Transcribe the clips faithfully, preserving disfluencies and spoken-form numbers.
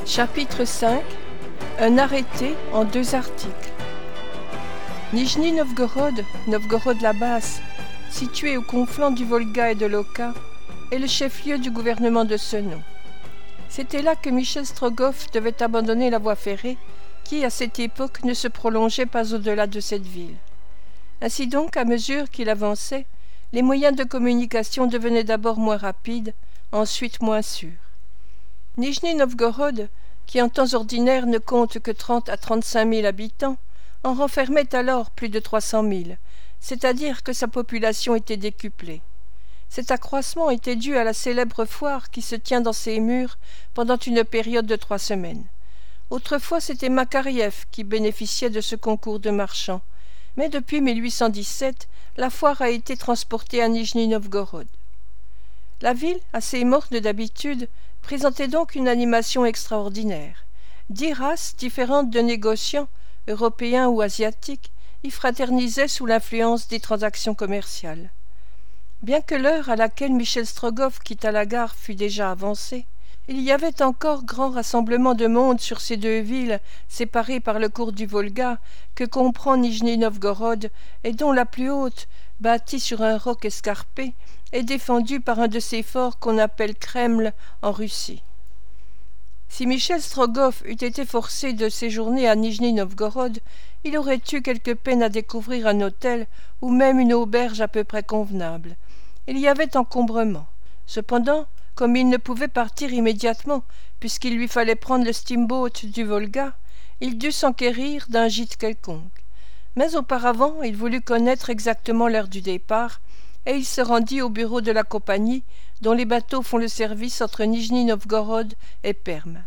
Chapitre cinq. Un arrêté en deux articles. Nijni Novgorod, Novgorod la Basse, situé au conflant du Volga et de l'Oka, est le chef-lieu du gouvernement de ce nom. C'était là que Michel Strogoff devait abandonner la voie ferrée, qui, à cette époque, ne se prolongeait pas au-delà de cette ville. Ainsi donc, à mesure qu'il avançait, les moyens de communication devenaient d'abord moins rapides, ensuite moins sûrs. Nijni Novgorod, qui en temps ordinaire ne compte que trente à trente-cinq mille habitants, en renfermait alors plus de trois cent mille, c'est-à-dire que sa population était décuplée. Cet accroissement était dû à la célèbre foire qui se tient dans ses murs pendant une période de trois semaines. Autrefois, c'était Makariev qui bénéficiait de ce concours de marchands, mais depuis mille huit cent dix-sept, la foire a été transportée à Nijni Novgorod. La ville, assez morne d'habitude, présentait donc une animation extraordinaire. Dix races différentes de négociants, européens ou asiatiques, y fraternisaient sous l'influence des transactions commerciales. Bien que l'heure à laquelle Michel Strogoff quitta la gare fût déjà avancée, il y avait encore grand rassemblement de monde sur ces deux villes séparées par le cours du Volga que comprend Nijni Novgorod et dont la plus haute, bâtie sur un roc escarpé, est défendue par un de ces forts qu'on appelle Kreml en Russie. Si Michel Strogoff eût été forcé de séjourner à Nijni Novgorod, il aurait eu quelque peine à découvrir un hôtel ou même une auberge à peu près convenable. Il y avait encombrement. Cependant, comme il ne pouvait partir immédiatement, puisqu'il lui fallait prendre le steamboat du Volga, il dut s'enquérir d'un gîte quelconque. Mais auparavant, il voulut connaître exactement l'heure du départ, et il se rendit au bureau de la compagnie dont les bateaux font le service entre Nijni Novgorod et Perm.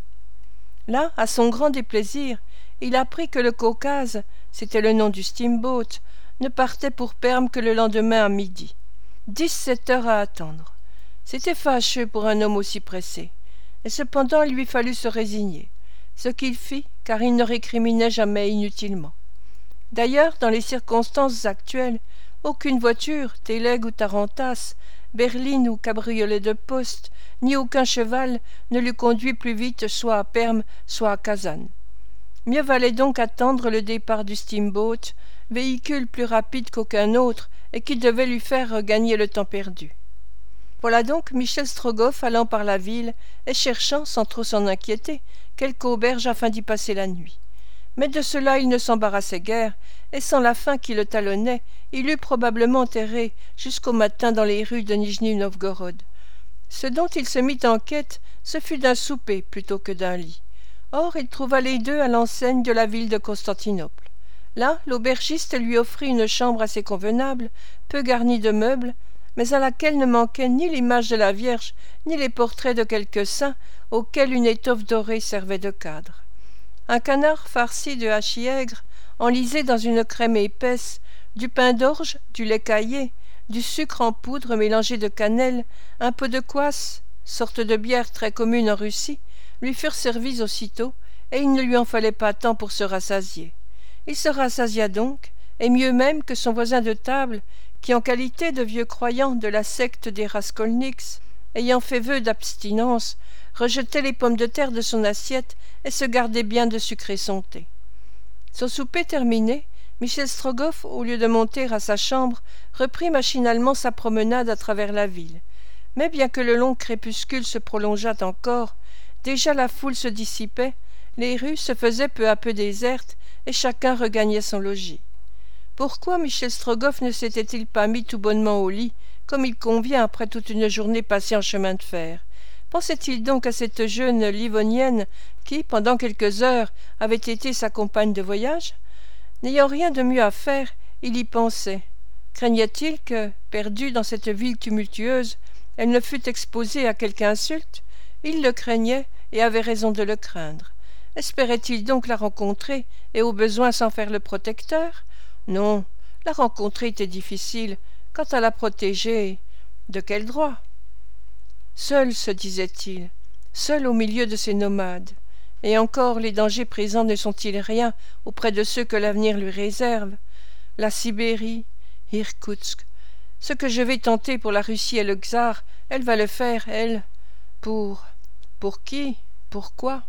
Là, à son grand déplaisir, il apprit que le Caucase, c'était le nom du steamboat, ne partait pour Perm que le lendemain à midi. Dix-sept heures à attendre. C'était fâcheux pour un homme aussi pressé, et cependant il lui fallut se résigner, ce qu'il fit, car il ne récriminait jamais inutilement. D'ailleurs, dans les circonstances actuelles, aucune voiture, Téleg ou Tarantas, berline ou cabriolet de poste, ni aucun cheval ne l'eût conduit plus vite soit à Perm, soit à Kazan. Mieux valait donc attendre le départ du steamboat, véhicule plus rapide qu'aucun autre et qui devait lui faire regagner le temps perdu. Voilà donc Michel Strogoff allant par la ville et cherchant, sans trop s'en inquiéter, quelque auberge afin d'y passer la nuit. Mais de cela il ne s'embarrassait guère, et sans la faim qui le talonnait, il eût probablement erré jusqu'au matin dans les rues de Nijni Novgorod. Ce dont il se mit en quête, ce fut d'un souper plutôt que d'un lit. Or, il trouva les deux à l'enseigne de la ville de Constantinople. Là, l'aubergiste lui offrit une chambre assez convenable, peu garnie de meubles, mais à laquelle ne manquaient ni l'image de la Vierge, ni les portraits de quelques saints auxquels une étoffe dorée servait de cadre. Un canard farci de hachis aigre, enlisé dans une crème épaisse, du pain d'orge, du lait caillé, du sucre en poudre mélangé de cannelle, un peu de kvass, sorte de bière très commune en Russie, lui furent servis aussitôt, et il ne lui en fallait pas tant pour se rassasier. Il se rassasia donc, et mieux même que son voisin de table, qui, en qualité de vieux croyant de la secte des Raskolniks, ayant fait vœu d'abstinence, rejetait les pommes de terre de son assiette et se gardait bien de sucrer son thé. Son souper terminé, Michel Strogoff, au lieu de monter à sa chambre, reprit machinalement sa promenade à travers la ville. Mais bien que le long crépuscule se prolongeât encore, déjà la foule se dissipait, les rues se faisaient peu à peu désertes et chacun regagnait son logis. Pourquoi Michel Strogoff ne s'était-il pas mis tout bonnement au lit, comme il convient après toute une journée passée en chemin de fer? Pensait-il donc à cette jeune livonienne qui, pendant quelques heures, avait été sa compagne de voyage? N'ayant rien de mieux à faire, il y pensait. Craignait-il que, perdue dans cette ville tumultueuse, elle ne fût exposée à quelque insulte? Il le craignait et avait raison de le craindre. Espérait-il donc la rencontrer et au besoin s'en faire le protecteur? Non, la rencontrer était difficile. Quant à la protéger, de quel droit? Seul, se disait-il, seul au milieu de ces nomades. Et encore, les dangers présents ne sont-ils rien auprès de ceux que l'avenir lui réserve? La Sibérie, Irkoutsk. Ce que je vais tenter pour la Russie et le tsar, elle va le faire, elle. Pour... pour qui? Pourquoi?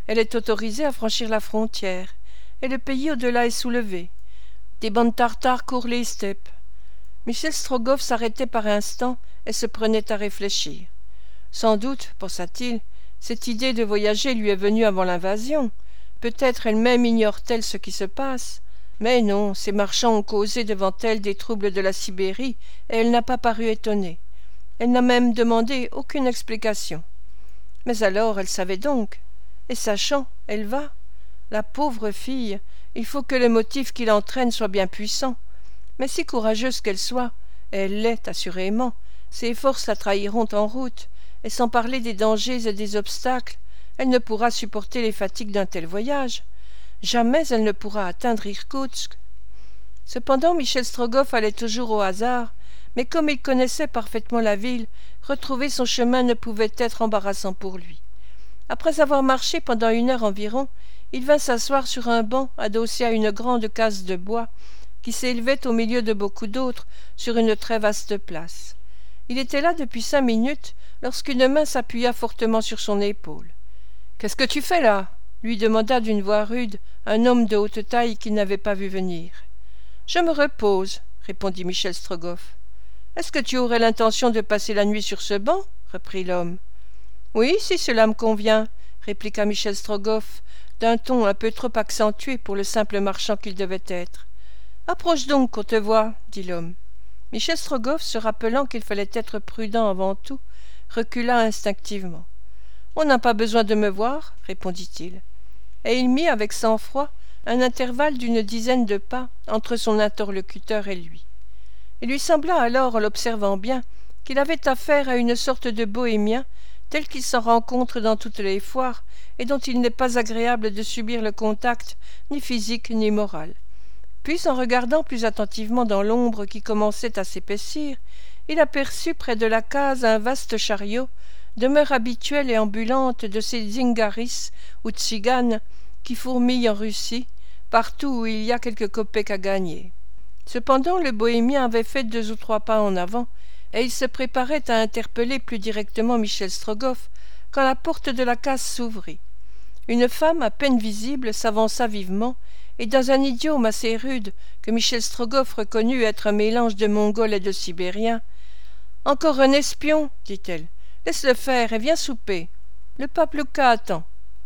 Elle est autorisée à franchir la frontière, et le pays au-delà est soulevé. Des bandes tartares courent les steppes. Michel Strogoff s'arrêtait par instants et se prenait à réfléchir. Sans doute, pensa-t-il, cette idée de voyager lui est venue avant l'invasion. Peut-être elle-même ignore-t-elle ce qui se passe. Mais non, ces marchands ont causé devant elle des troubles de la Sibérie, et elle n'a pas paru étonnée. Elle n'a même demandé aucune explication. Mais alors elle savait donc, et sachant, elle va. La pauvre fille, il faut que le motif qui l'entraîne soit bien puissant. Mais si courageuse qu'elle soit, et elle l'est assurément, ses forces la trahiront en route, et sans parler des dangers et des obstacles, elle ne pourra supporter les fatigues d'un tel voyage. Jamais elle ne pourra atteindre Irkoutsk. Cependant, Michel Strogoff allait toujours au hasard, mais comme il connaissait parfaitement la ville, retrouver son chemin ne pouvait être embarrassant pour lui. Après avoir marché pendant une heure environ, il vint s'asseoir sur un banc adossé à une grande case de bois qui s'élevait au milieu de beaucoup d'autres sur une très vaste place. Il était là depuis cinq minutes lorsqu'une main s'appuya fortement sur son épaule. « Qu'est-ce que tu fais là ?» lui demanda d'une voix rude un homme de haute taille qu'il n'avait pas vu venir. « Je me repose, » répondit Michel Strogoff. « Est-ce que tu aurais l'intention de passer la nuit sur ce banc ?» reprit l'homme. « Oui, si cela me convient, » répliqua Michel Strogoff d'un ton un peu trop accentué pour le simple marchand qu'il devait être. « Approche donc qu'on te voie, » dit l'homme. Michel Strogoff, se rappelant qu'il fallait être prudent avant tout, recula instinctivement. « On n'a pas besoin de me voir, » répondit-il. Et il mit avec sang-froid un intervalle d'une dizaine de pas entre son interlocuteur et lui. Il lui sembla alors, en l'observant bien, qu'il avait affaire à une sorte de bohémien tel qu'il s'en rencontre dans toutes les foires et dont il n'est pas agréable de subir le contact, ni physique ni moral. Puis, en regardant plus attentivement dans l'ombre qui commençait à s'épaissir, il aperçut près de la case un vaste chariot, demeure habituelle et ambulante de ces zingaris ou tziganes qui fourmillent en Russie, partout où il y a quelques kopecks à gagner. Cependant, le bohémien avait fait deux ou trois pas en avant, et il se préparait à interpeller plus directement Michel Strogoff, quand la porte de la case s'ouvrit. Une femme à peine visible s'avança vivement, et dans un idiome assez rude que Michel Strogoff reconnut être un mélange de mongol et de sibérien. « Encore un espion, dit-elle. Laisse-le faire et viens souper. Le paplouka attend. »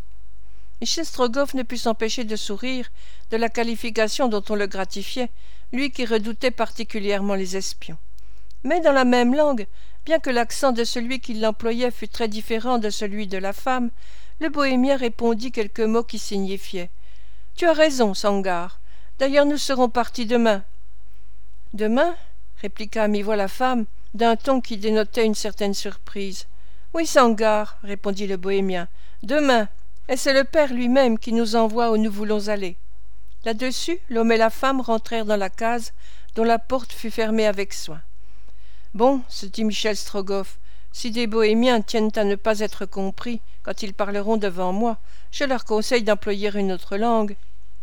Michel Strogoff ne put s'empêcher de sourire de la qualification dont on le gratifiait, lui qui redoutait particulièrement les espions. Mais dans la même langue, bien que l'accent de celui qui l'employait fût très différent de celui de la femme, le bohémien répondit quelques mots qui signifiaient « Tu as raison, Sangar. D'ailleurs, nous serons partis demain. »« Demain ?» répliqua à mi-voix la femme, d'un ton qui dénotait une certaine surprise. « Oui, Sangar, » répondit le bohémien. « Demain. Et c'est le père lui-même qui nous envoie où nous voulons aller. » Là-dessus, l'homme et la femme rentrèrent dans la case, dont la porte fut fermée avec soin. « Bon, se dit Michel Strogoff, si des bohémiens tiennent à ne pas être compris quand ils parleront devant moi, je leur conseille d'employer une autre langue. »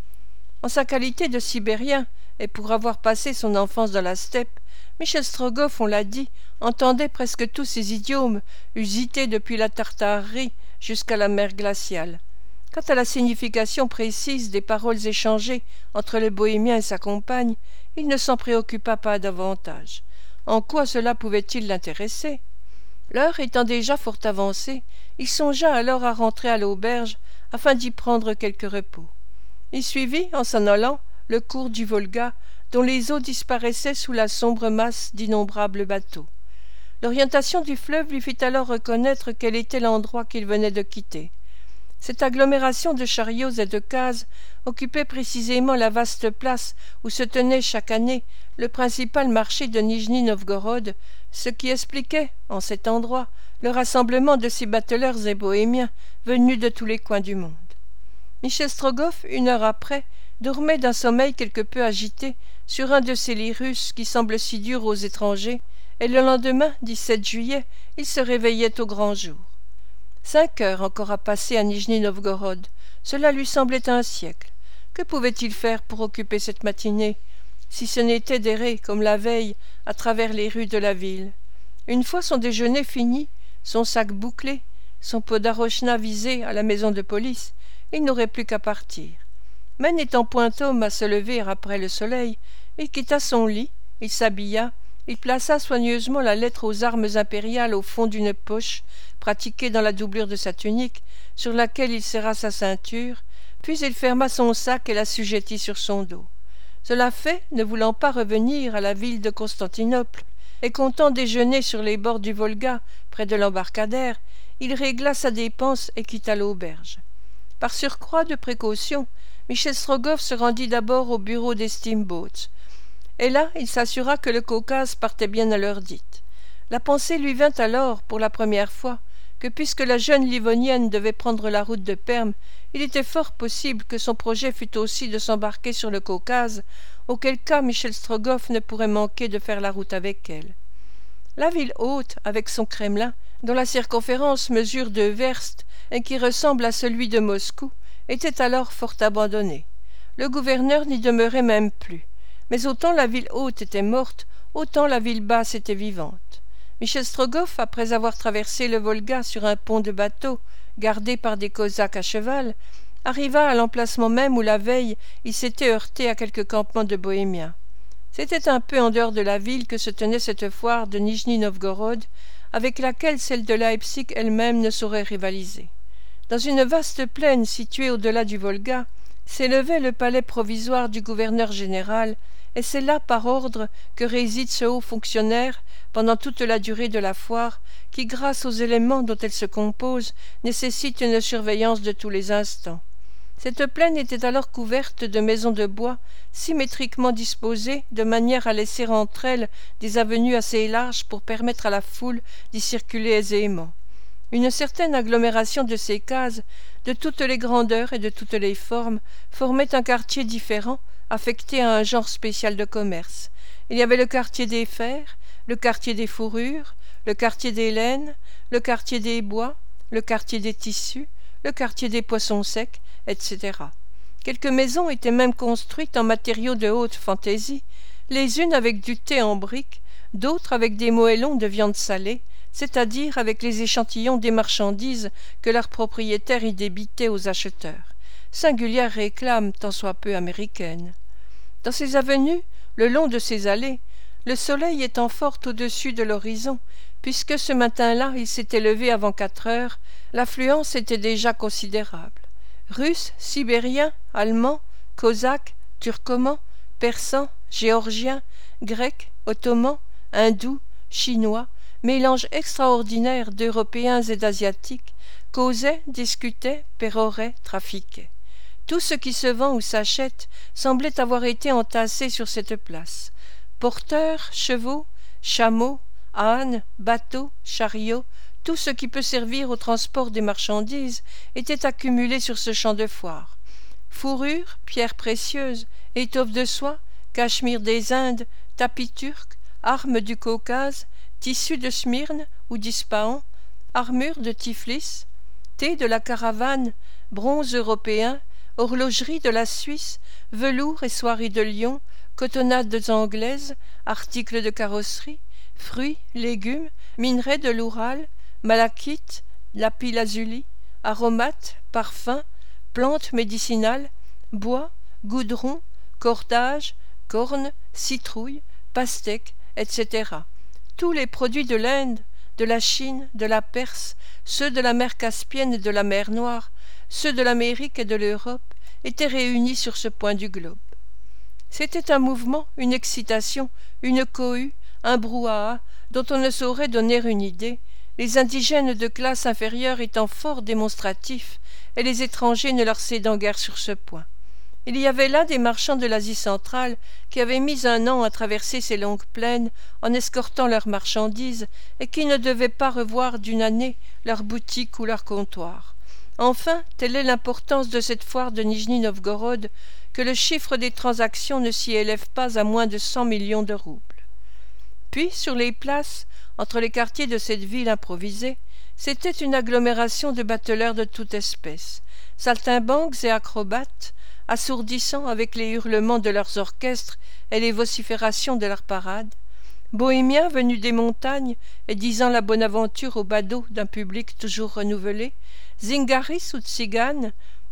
En sa qualité de Sibérien, et pour avoir passé son enfance dans la steppe, Michel Strogoff, on l'a dit, entendait presque tous ces idiomes, usités depuis la Tartarie jusqu'à la mer glaciale. Quant à la signification précise des paroles échangées entre le bohémien et sa compagne, il ne s'en préoccupa pas davantage. En quoi cela pouvait-il l'intéresser? L'heure étant déjà fort avancée, il songea alors à rentrer à l'auberge afin d'y prendre quelque repos. Il suivit, en s'en allant, le cours du Volga, dont les eaux disparaissaient sous la sombre masse d'innombrables bateaux. L'orientation du fleuve lui fit alors reconnaître quel était l'endroit qu'il venait de quitter. Cette agglomération de chariots et de cases occupait précisément la vaste place où se tenait chaque année le principal marché de Nijni-Novgorod, ce qui expliquait, en cet endroit, le rassemblement de ces bateleurs et bohémiens venus de tous les coins du monde. Michel Strogoff, une heure après, dormait d'un sommeil quelque peu agité sur un de ces lits russes qui semblent si durs aux étrangers, et le lendemain, dix-sept juillet, il se réveillait au grand jour. Cinq heures encore à passer à Nijni-Novgorod, cela lui semblait un siècle. Que pouvait-il faire pour occuper cette matinée, si ce n'était d'errer, comme la veille, à travers les rues de la ville? Une fois son déjeuner fini, son sac bouclé, son podarochna visé à la maison de police, il n'aurait plus qu'à partir. Mais n'étant point homme à se lever après le soleil, il quitta son lit, il s'habilla, il plaça soigneusement la lettre aux armes impériales au fond d'une poche pratiquée dans la doublure de sa tunique, sur laquelle il serra sa ceinture, puis il ferma son sac et l'assujettit sur son dos. Cela fait, ne voulant pas revenir à la ville de Constantinople, et comptant déjeuner sur les bords du Volga, près de l'embarcadère, il régla sa dépense et quitta l'auberge. Par surcroît de précaution, Michel Strogoff se rendit d'abord au bureau des steamboats, et là il s'assura que le Caucase partait bien à l'heure dite. La pensée lui vint alors, pour la première fois, que puisque la jeune Livonienne devait prendre la route de Perm, il était fort possible que son projet fût aussi de s'embarquer sur le Caucase, auquel cas Michel Strogoff ne pourrait manquer de faire la route avec elle. La ville haute, avec son Kremlin, dont la circonférence mesure deux verstes et qui ressemble à celui de Moscou, était alors fort abandonnée. Le gouverneur n'y demeurait même plus. Mais autant la ville haute était morte, autant la ville basse était vivante. Michel Strogoff, après avoir traversé le Volga sur un pont de bateau, gardé par des Cosaques à cheval, arriva à l'emplacement même où la veille il s'était heurté à quelques campements de Bohémiens. C'était un peu en dehors de la ville que se tenait cette foire de Nijni-Novgorod, avec laquelle celle de Leipzig elle-même ne saurait rivaliser. Dans une vaste plaine située au-delà du Volga, s'élevait le palais provisoire du gouverneur général, et c'est là par ordre que réside ce haut fonctionnaire pendant toute la durée de la foire, qui, grâce aux éléments dont elle se compose, nécessite une surveillance de tous les instants. Cette plaine était alors couverte de maisons de bois, symétriquement disposées, de manière à laisser entre elles des avenues assez larges pour permettre à la foule d'y circuler aisément. Une certaine agglomération de ces cases, de toutes les grandeurs et de toutes les formes, formait un quartier différent, affecté à un genre spécial de commerce. Il y avait le quartier des fers, le quartier des fourrures, le quartier des laines, le quartier des bois, le quartier des tissus, le quartier des poissons secs, et cetera. Quelques maisons étaient même construites en matériaux de haute fantaisie, les unes avec du thé en briques, d'autres avec des moellons de viande salée, c'est-à-dire avec les échantillons des marchandises que leurs propriétaires y débitaient aux acheteurs. Singulière réclame tant soit peu américaine. Dans ces avenues, le long de ces allées, le soleil étant fort au-dessus de l'horizon, puisque ce matin-là il s'était levé avant quatre heures, l'affluence était déjà considérable. Russes, Sibériens, Allemands, Cosaques, Turcomans, Persans, Géorgiens, Grecs, Ottomans, Hindous, Chinois, mélange extraordinaire d'Européens et d'Asiatiques, causaient, discutaient, péroraient, trafiquaient. Tout ce qui se vend ou s'achète semblait avoir été entassé sur cette place. Porteurs, chevaux, chameaux, ânes, bateaux, chariots, tout ce qui peut servir au transport des marchandises était accumulé sur ce champ de foire. Fourrures, pierres précieuses, étoffes de soie, cachemire des Indes, tapis turcs, armes du Caucase, tissus de Smyrne ou d'Ispahan, armures de Tiflis, thé de la Caravane, bronze européen, horlogerie de la Suisse, velours et soieries de Lyon, cotonnades anglaises, articles de carrosserie, fruits, légumes, minerais de l'Oural, malachite, lapis-lazuli, aromates, parfums, plantes médicinales, bois, goudron, cordage, cornes, citrouilles, pastèques, et cetera. Tous les produits de l'Inde, de la Chine, de la Perse, ceux de la mer Caspienne et de la mer Noire, ceux de l'Amérique et de l'Europe, étaient réunis sur ce point du globe. C'était un mouvement, une excitation, une cohue, un brouhaha, dont on ne saurait donner une idée, les indigènes de classe inférieure étant fort démonstratifs, et les étrangers ne leur cédant guère sur ce point. Il y avait là des marchands de l'Asie centrale qui avaient mis un an à traverser ces longues plaines en escortant leurs marchandises et qui ne devaient pas revoir d'une année leur boutique ou leur comptoir. Enfin, telle est l'importance de cette foire de Nijni-Novgorod que le chiffre des transactions ne s'y élève pas à moins de cent millions de roubles. Puis, sur les places, entre les quartiers de cette ville improvisée, c'était une agglomération de bateleurs de toute espèce, saltimbanques et acrobates, assourdissant avec les hurlements de leurs orchestres et les vociférations de leurs parades, bohémiens venus des montagnes et disant la bonne aventure au badaud d'un public toujours renouvelé, zingaris ou tziganes,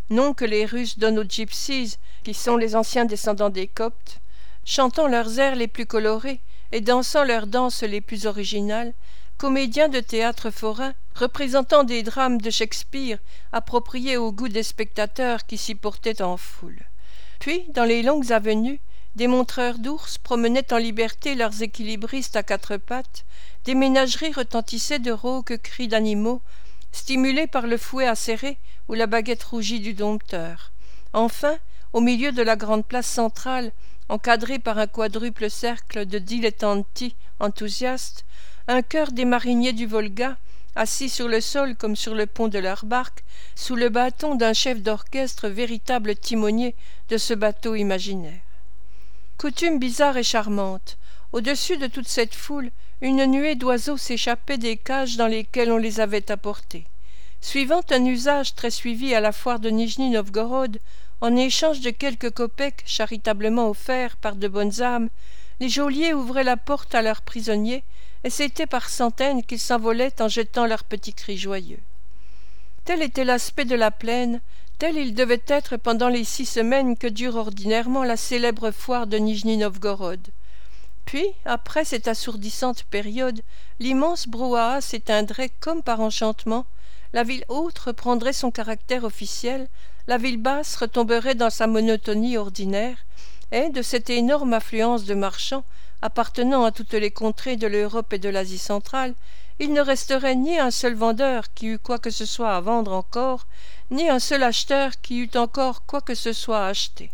nom que les Russes donnent aux gypsies, qui sont les anciens descendants des Coptes, chantant leurs airs les plus colorés et dansant leurs danses les plus originales, comédiens de théâtre forain, représentant des drames de Shakespeare appropriés au goût des spectateurs qui s'y portaient en foule. Puis, dans les longues avenues, des montreurs d'ours promenaient en liberté leurs équilibristes à quatre pattes, des ménageries retentissaient de rauques cris d'animaux, stimulés par le fouet acéré ou la baguette rougie du dompteur. Enfin, au milieu de la grande place centrale, encadrée par un quadruple cercle de dilettanti enthousiastes, un chœur des mariniers du Volga, assis sur le sol comme sur le pont de leur barque, sous le bâton d'un chef d'orchestre véritable timonier de ce bateau imaginaire. Coutume bizarre et charmante, au-dessus de toute cette foule, une nuée d'oiseaux s'échappait des cages dans lesquelles on les avait apportés. Suivant un usage très suivi à la foire de Nijni-Novgorod, en échange de quelques kopecks charitablement offerts par de bonnes âmes, les geôliers ouvraient la porte à leurs prisonniers, et c'était par centaines qu'ils s'envolaient en jetant leurs petits cris joyeux. Tel était l'aspect de la plaine, tel il devait être pendant les six semaines que dure ordinairement la célèbre foire de Nijni-Novgorod. Puis, après cette assourdissante période, l'immense brouhaha s'éteindrait comme par enchantement, la ville haute reprendrait son caractère officiel, la ville basse retomberait dans sa monotonie ordinaire, et de cette énorme affluence de marchands, appartenant à toutes les contrées de l'Europe et de l'Asie centrale, il ne resterait ni un seul vendeur qui eût quoi que ce soit à vendre encore, ni un seul acheteur qui eût encore quoi que ce soit à acheter.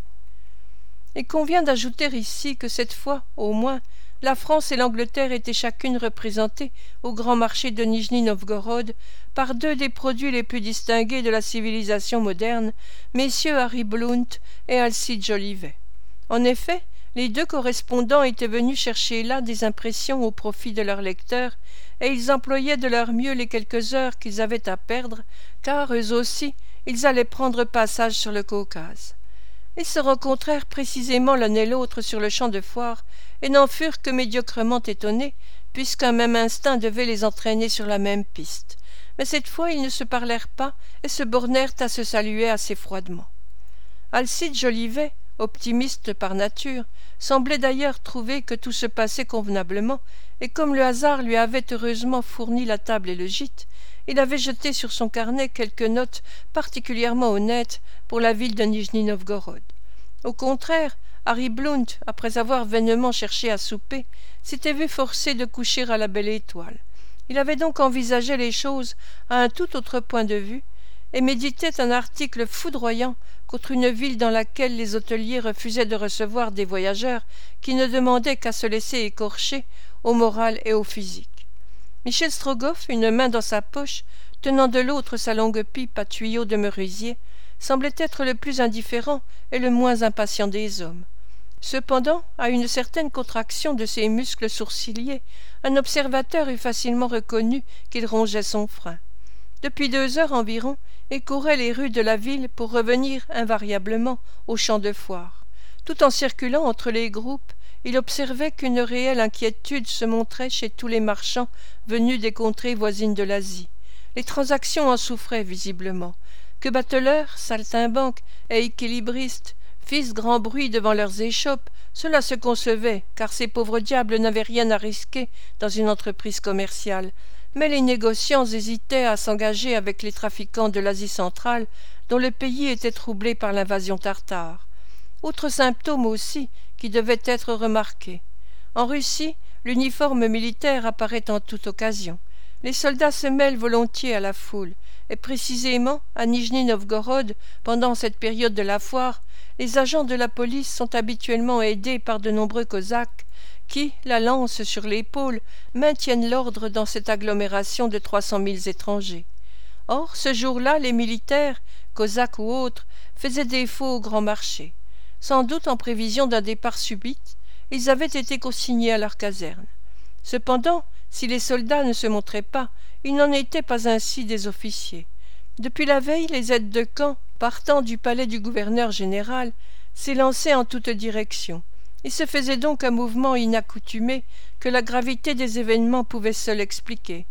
Il convient d'ajouter ici que cette fois, au moins, la France et l'Angleterre étaient chacune représentées au grand marché de Nijni-Novgorod par deux des produits les plus distingués de la civilisation moderne, messieurs Harry Blount et Alcide Jolivet. En effet, les deux correspondants étaient venus chercher là des impressions au profit de leurs lecteurs, et ils employaient de leur mieux les quelques heures qu'ils avaient à perdre, car eux aussi, ils allaient prendre passage sur le Caucase. Ils se rencontrèrent précisément l'un et l'autre sur le champ de foire, et n'en furent que médiocrement étonnés, puisqu'un même instinct devait les entraîner sur la même piste. Mais cette fois ils ne se parlèrent pas, et se bornèrent à se saluer assez froidement. Alcide Jolivet, optimiste par nature, semblait d'ailleurs trouver que tout se passait convenablement, et comme le hasard lui avait heureusement fourni la table et le gîte, il avait jeté sur son carnet quelques notes particulièrement honnêtes pour la ville de Nijni-Novgorod. Au contraire, Harry Blount, après avoir vainement cherché à souper, s'était vu forcé de coucher à la Belle Étoile. Il avait donc envisagé les choses à un tout autre point de vue, et méditait un article foudroyant contre une ville dans laquelle les hôteliers refusaient de recevoir des voyageurs qui ne demandaient qu'à se laisser écorcher au moral et au physique. Michel Strogoff, une main dans sa poche, tenant de l'autre sa longue pipe à tuyau de menuisier, semblait être le plus indifférent et le moins impatient des hommes. Cependant, à une certaine contraction de ses muscles sourciliers, un observateur eût facilement reconnu qu'il rongeait son frein. Depuis deux heures environ, il courait les rues de la ville pour revenir invariablement au champ de foire. Tout en circulant entre les groupes, il observait qu'une réelle inquiétude se montrait chez tous les marchands venus des contrées voisines de l'Asie. Les transactions en souffraient visiblement. Que bateleurs, saltimbanques et équilibristes fissent grand bruit devant leurs échoppes, cela se concevait, car ces pauvres diables n'avaient rien à risquer dans une entreprise commerciale. Mais les négociants hésitaient à s'engager avec les trafiquants de l'Asie centrale, dont le pays était troublé par l'invasion tartare. Autre symptôme aussi, qui devait être remarqué. En Russie, l'uniforme militaire apparaît en toute occasion. Les soldats se mêlent volontiers à la foule, et précisément, à Nijni-Novgorod, pendant cette période de la foire, les agents de la police sont habituellement aidés par de nombreux cosaques qui, la lance sur l'épaule, maintiennent l'ordre dans cette agglomération de trois cent mille étrangers. Or, ce jour-là, les militaires, cosaques ou autres, faisaient défaut au grand marché. Sans doute en prévision d'un départ subit, ils avaient été consignés à leur caserne. Cependant, si les soldats ne se montraient pas, il n'en était pas ainsi des officiers. Depuis la veille, les aides de camp, partant du palais du gouverneur général, s'élançaient en toutes directions. Il se faisait donc un mouvement inaccoutumé que la gravité des événements pouvait seule expliquer.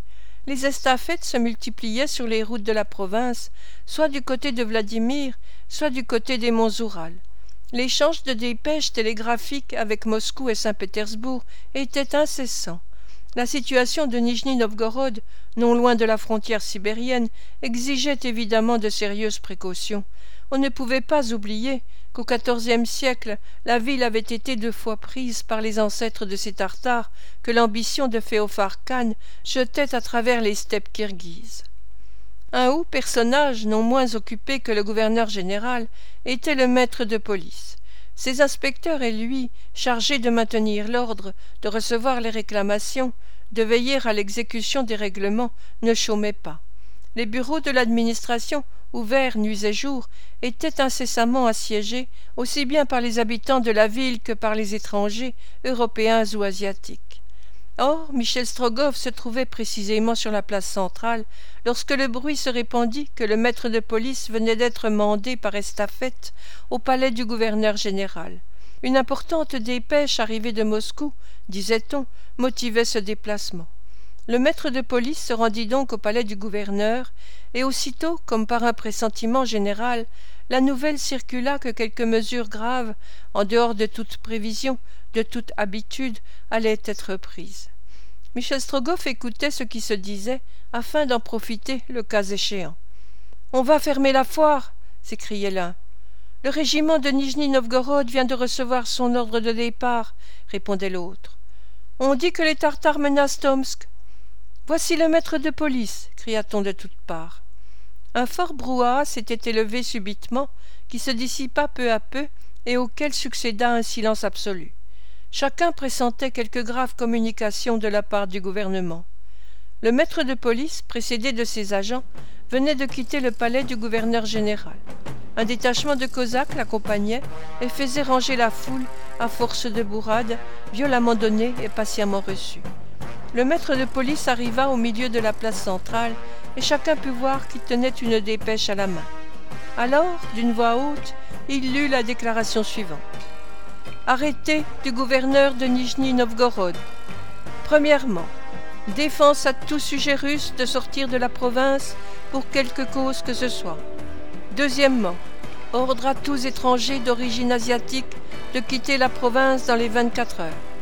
Les estafettes se multipliaient sur les routes de la province, soit du côté de Vladimir, soit du côté des monts Oural. L'échange de dépêches télégraphiques avec Moscou et Saint-Pétersbourg était incessant. La situation de Nijni-Novgorod, non loin de la frontière sibérienne, exigeait évidemment de sérieuses précautions. On ne pouvait pas oublier qu'au quatorzième siècle, la ville avait été deux fois prise par les ancêtres de ces Tartares que l'ambition de Féofar Khan jetait à travers les steppes kirghizes. Un haut personnage, non moins occupé que le gouverneur général, était le maître de police. Ses inspecteurs et lui, chargés de maintenir l'ordre, de recevoir les réclamations, de veiller à l'exécution des règlements, ne chômaient pas. Les bureaux de l'administration, ouverts nuit et jour, étaient incessamment assiégés, aussi bien par les habitants de la ville que par les étrangers, européens ou asiatiques. Or, Michel Strogoff se trouvait précisément sur la place centrale lorsque le bruit se répandit que le maître de police venait d'être mandé par estafette au palais du gouverneur général. Une importante dépêche arrivée de Moscou, disait-on, motivait ce déplacement. Le maître de police se rendit donc au palais du gouverneur, et aussitôt, comme par un pressentiment général, la nouvelle circula que quelques mesures graves, en dehors de toute prévision, de toute habitude, allaient être prises. Michel Strogoff écoutait ce qui se disait, afin d'en profiter le cas échéant. « On va fermer la foire !» s'écriait l'un. « Le régiment de Nijni-Novgorod vient de recevoir son ordre de départ !» répondait l'autre. « On dit que les Tartares menacent Tomsk. »« Voici le maître de police !» cria-t-on de toutes parts. Un fort brouhaha s'était élevé subitement, qui se dissipa peu à peu et auquel succéda un silence absolu. Chacun pressentait quelque grave communication de la part du gouvernement. Le maître de police, précédé de ses agents, venait de quitter le palais du gouverneur général. Un détachement de Cosaques l'accompagnait et faisait ranger la foule à force de bourrades, violemment données et patiemment reçues. Le maître de police arriva au milieu de la place centrale et chacun put voir qu'il tenait une dépêche à la main. Alors, d'une voix haute, il lut la déclaration suivante. Arrêté du gouverneur de Nijni-Novgorod. Premièrement, défense à tout sujet russe de sortir de la province pour quelque cause que ce soit. Deuxièmement, ordre à tous étrangers d'origine asiatique de quitter la province dans les vingt-quatre heures.